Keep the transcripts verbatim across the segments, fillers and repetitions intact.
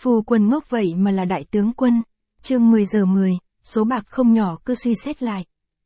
Phu quân ngốc vậy mà là đại tướng quân. Chương mười giờ mười, số bạc không nhỏ cứ suy xét lại.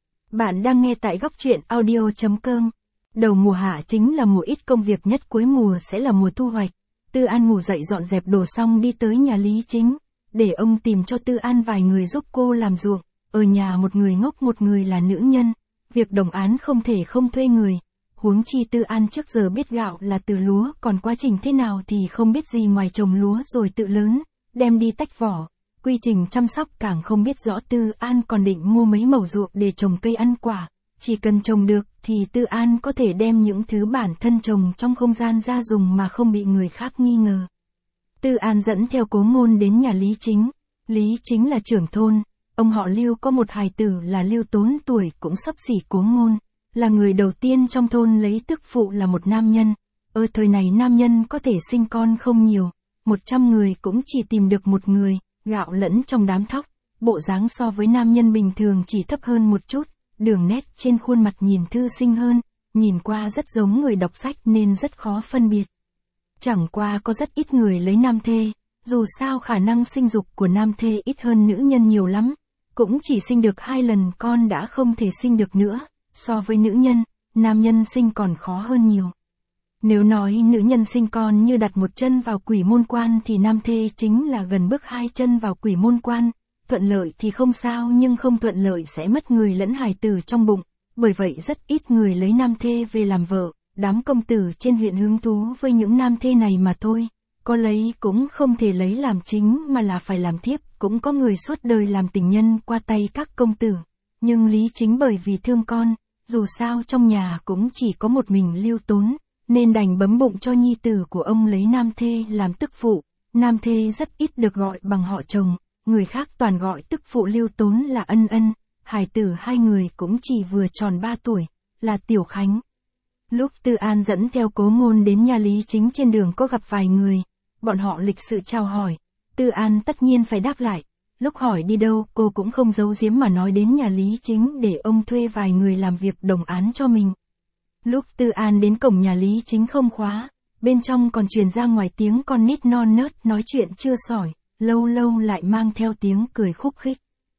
Bạn đang nghe tại góc truyện audio chấm com. Đầu mùa hạ chính là mùa ít công việc nhất, cuối mùa sẽ là mùa thu hoạch. Tư An ngủ dậy dọn dẹp đồ xong đi tới nhà Lý Chính, để ông tìm cho Tư An vài người giúp cô làm ruộng. Ở nhà một người ngốc một người là nữ nhân, việc đồng án không thể không thuê người. Huống chi Tư An trước giờ biết gạo là từ lúa, còn quá trình thế nào thì không biết gì ngoài trồng lúa rồi tự lớn, đem đi tách vỏ. Quy trình chăm sóc càng không biết rõ. Tư An còn định mua mấy mẩu ruộng để trồng cây ăn quả. Chỉ cần trồng được thì Tư An có thể đem những thứ bản thân trồng trong không gian ra dùng mà không bị người khác nghi ngờ. Tư An dẫn theo Cố Ngôn đến nhà Lý Chính. Lý Chính là trưởng thôn, ông họ Lưu có một hài tử là Lưu Tốn, tuổi cũng xấp xỉ Cố Ngôn, là người đầu tiên trong thôn lấy tức phụ là một nam nhân. Ở thời này nam nhân có thể sinh con không nhiều, một trăm người cũng chỉ tìm được một người, gạo lẫn trong đám thóc, bộ dáng so với nam nhân bình thường chỉ thấp hơn một chút, đường nét trên khuôn mặt nhìn thư sinh hơn, nhìn qua rất giống người đọc sách nên rất khó phân biệt. Chẳng qua có rất ít người lấy nam thê, dù sao khả năng sinh dục của nam thê ít hơn nữ nhân nhiều lắm, cũng chỉ sinh được hai lần con đã không thể sinh được nữa, so với nữ nhân, nam nhân sinh còn khó hơn nhiều. Nếu nói nữ nhân sinh con như đặt một chân vào quỷ môn quan thì nam thê chính là gần bước hai chân vào quỷ môn quan, thuận lợi thì không sao nhưng không thuận lợi sẽ mất người lẫn hài tử trong bụng, bởi vậy rất ít người lấy nam thê về làm vợ. Đám công tử trên huyện hứng thú với những nam thê này mà thôi, có lấy cũng không thể lấy làm chính mà là phải làm thiếp, cũng có người suốt đời làm tình nhân qua tay các công tử. Nhưng Lý Chính bởi vì thương con, dù sao trong nhà cũng chỉ có một mình Lưu Tốn, nên đành bấm bụng cho nhi tử của ông lấy nam thê làm tức phụ. Nam thê rất ít được gọi bằng họ chồng, người khác toàn gọi tức phụ Lưu Tốn là Ân Ân, hài tử hai người cũng chỉ vừa tròn ba tuổi, là Tiểu Khánh. Lúc Tư An dẫn theo Cố Ngôn đến nhà Lý Chính trên đường có gặp vài người, bọn họ lịch sự chào hỏi, Tư An tất nhiên phải đáp lại, lúc hỏi đi đâu cô cũng không giấu giếm mà nói đến nhà Lý Chính để ông thuê vài người làm việc đồng án cho mình. Lúc Tư An đến cổng nhà Lý Chính không khóa, bên trong còn truyền ra ngoài tiếng con nít non nớt nói chuyện chưa sỏi, lâu lâu lại mang theo tiếng cười khúc khích.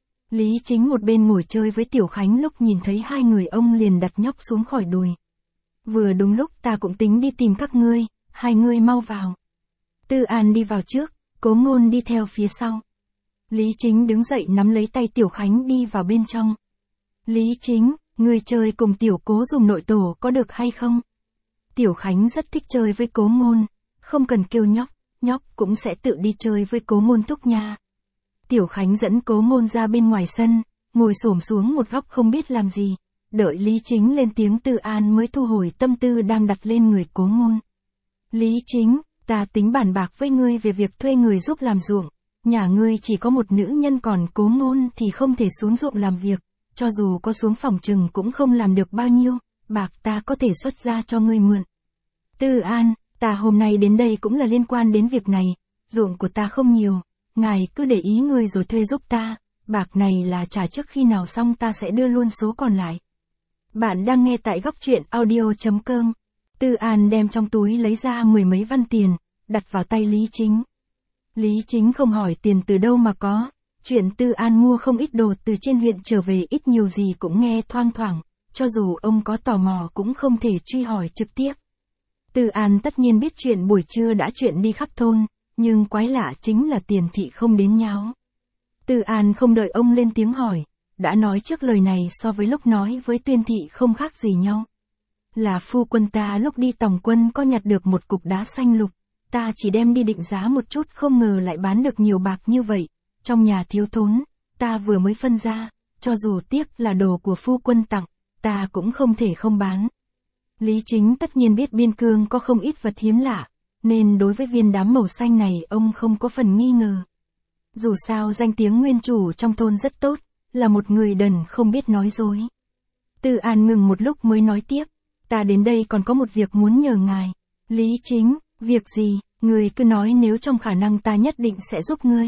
Lý Chính một bên ngồi chơi với Tiểu Khánh, lúc nhìn thấy hai người ông liền đặt nhóc xuống khỏi đùi. Vừa đúng lúc ta cũng tính đi tìm các ngươi, hai ngươi mau vào. Tư An đi vào trước, Cố Ngôn đi theo phía sau. Lý Chính đứng dậy nắm lấy tay Tiểu Khánh đi vào bên trong. Lý Chính, ngươi chơi cùng Tiểu Cố dùng nội tổ có được hay không? Tiểu Khánh rất thích chơi với Cố Ngôn, không cần kêu nhóc, nhóc cũng sẽ tự đi chơi với Cố Ngôn thúc nha. Tiểu Khánh dẫn Cố Ngôn ra bên ngoài sân, ngồi xổm xuống một góc không biết làm gì. Đợi Lý Chính lên tiếng Tư An mới thu hồi tâm tư đang đặt lên người Cố Ngôn. Lý Chính, ta tính bàn bạc với ngươi về việc thuê người giúp làm ruộng. Nhà ngươi chỉ có một nữ nhân, còn Cố Ngôn thì không thể xuống ruộng làm việc. Cho dù có xuống phòng chừng cũng không làm được bao nhiêu, bạc ta có thể xuất ra cho ngươi mượn. Tư An, ta hôm nay đến đây cũng là liên quan đến việc này, ruộng của ta không nhiều, ngài cứ để ý người rồi thuê giúp ta, bạc này là trả trước khi nào xong ta sẽ đưa luôn số còn lại. Bạn đang nghe tại góc truyện audio chấm com. Tư An đem trong túi lấy ra mười mấy văn tiền, đặt vào tay Lý Chính. Lý Chính không hỏi tiền từ đâu mà có, chuyện Tư An mua không ít đồ từ trên huyện trở về ít nhiều gì cũng nghe thoang thoảng, cho dù ông có tò mò cũng không thể truy hỏi trực tiếp. Tư An tất nhiên biết chuyện buổi trưa đã chuyện đi khắp thôn, nhưng quái lạ chính là Tiền thị không đến nháo. Tư An không đợi ông lên tiếng hỏi, đã nói trước lời này so với lúc nói với Tuyên thị không khác gì nhau. Là phu quân ta lúc đi tòng quân có nhặt được một cục đá xanh lục, ta chỉ đem đi định giá một chút không ngờ lại bán được nhiều bạc như vậy, trong nhà thiếu thốn, ta vừa mới phân ra, cho dù tiếc là đồ của phu quân tặng, ta cũng không thể không bán. Lý Chính tất nhiên biết biên cương có không ít vật hiếm lạ, nên đối với viên đám màu xanh này ông không có phần nghi ngờ. Dù sao danh tiếng nguyên chủ trong thôn rất tốt, là một người đần không biết nói dối. Tư An ngừng một lúc mới nói tiếp, ta đến đây còn có một việc muốn nhờ ngài. Lý Chính, việc gì, người cứ nói, nếu trong khả năng ta nhất định sẽ giúp ngươi.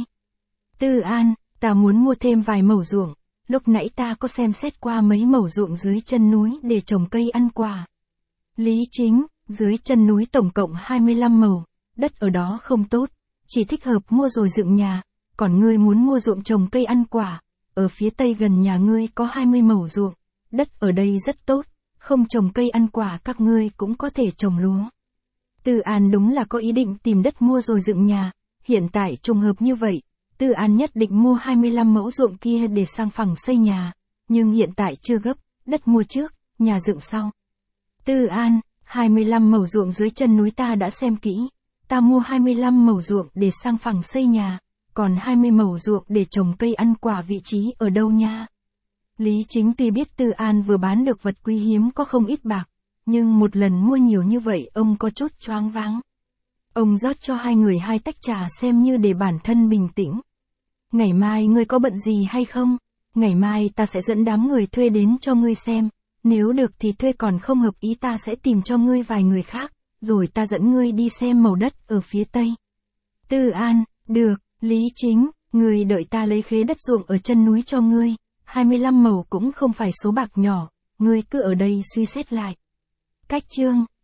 Tư An, ta muốn mua thêm vài mẩu ruộng, lúc nãy ta có xem xét qua mấy mẩu ruộng dưới chân núi để trồng cây ăn quả. Lý Chính, dưới chân núi tổng cộng hai mươi lăm mẩu, đất ở đó không tốt, chỉ thích hợp mua rồi dựng nhà, còn ngươi muốn mua ruộng trồng cây ăn quả. Ở phía tây gần nhà ngươi có hai mươi mẩu ruộng, đất ở đây rất tốt, không trồng cây ăn quả các ngươi cũng có thể trồng lúa. Tư An đúng là có ý định tìm đất mua rồi dựng nhà, hiện tại trùng hợp như vậy, Tư An nhất định mua hai mươi lăm mẫu ruộng kia để sang phẳng xây nhà, nhưng hiện tại chưa gấp, đất mua trước, nhà dựng sau. Tư An, hai mươi lăm mẩu ruộng dưới chân núi ta đã xem kỹ, ta mua hai mươi lăm mẩu ruộng để sang phẳng xây nhà, còn hai mươi mẩu ruộng để trồng cây ăn quả vị trí ở đâu nha? Lý Chính tuy biết Tư An vừa bán được vật quý hiếm có không ít bạc, nhưng một lần mua nhiều như vậy ông có chút choáng váng. Ông rót cho hai người hai tách trà xem như để bản thân bình tĩnh. Ngày mai ngươi có bận gì hay không? Ngày mai ta sẽ dẫn đám người thuê đến cho ngươi xem, nếu được thì thuê, còn không hợp ý ta sẽ tìm cho ngươi vài người khác, rồi ta dẫn ngươi đi xem màu đất ở phía tây. Tư An, được, Lý Chính, ngươi đợi ta lấy khế đất ruộng ở chân núi cho ngươi, hai mươi lăm mẩu cũng không phải số bạc nhỏ, ngươi cứ ở đây suy xét lại. Cách chương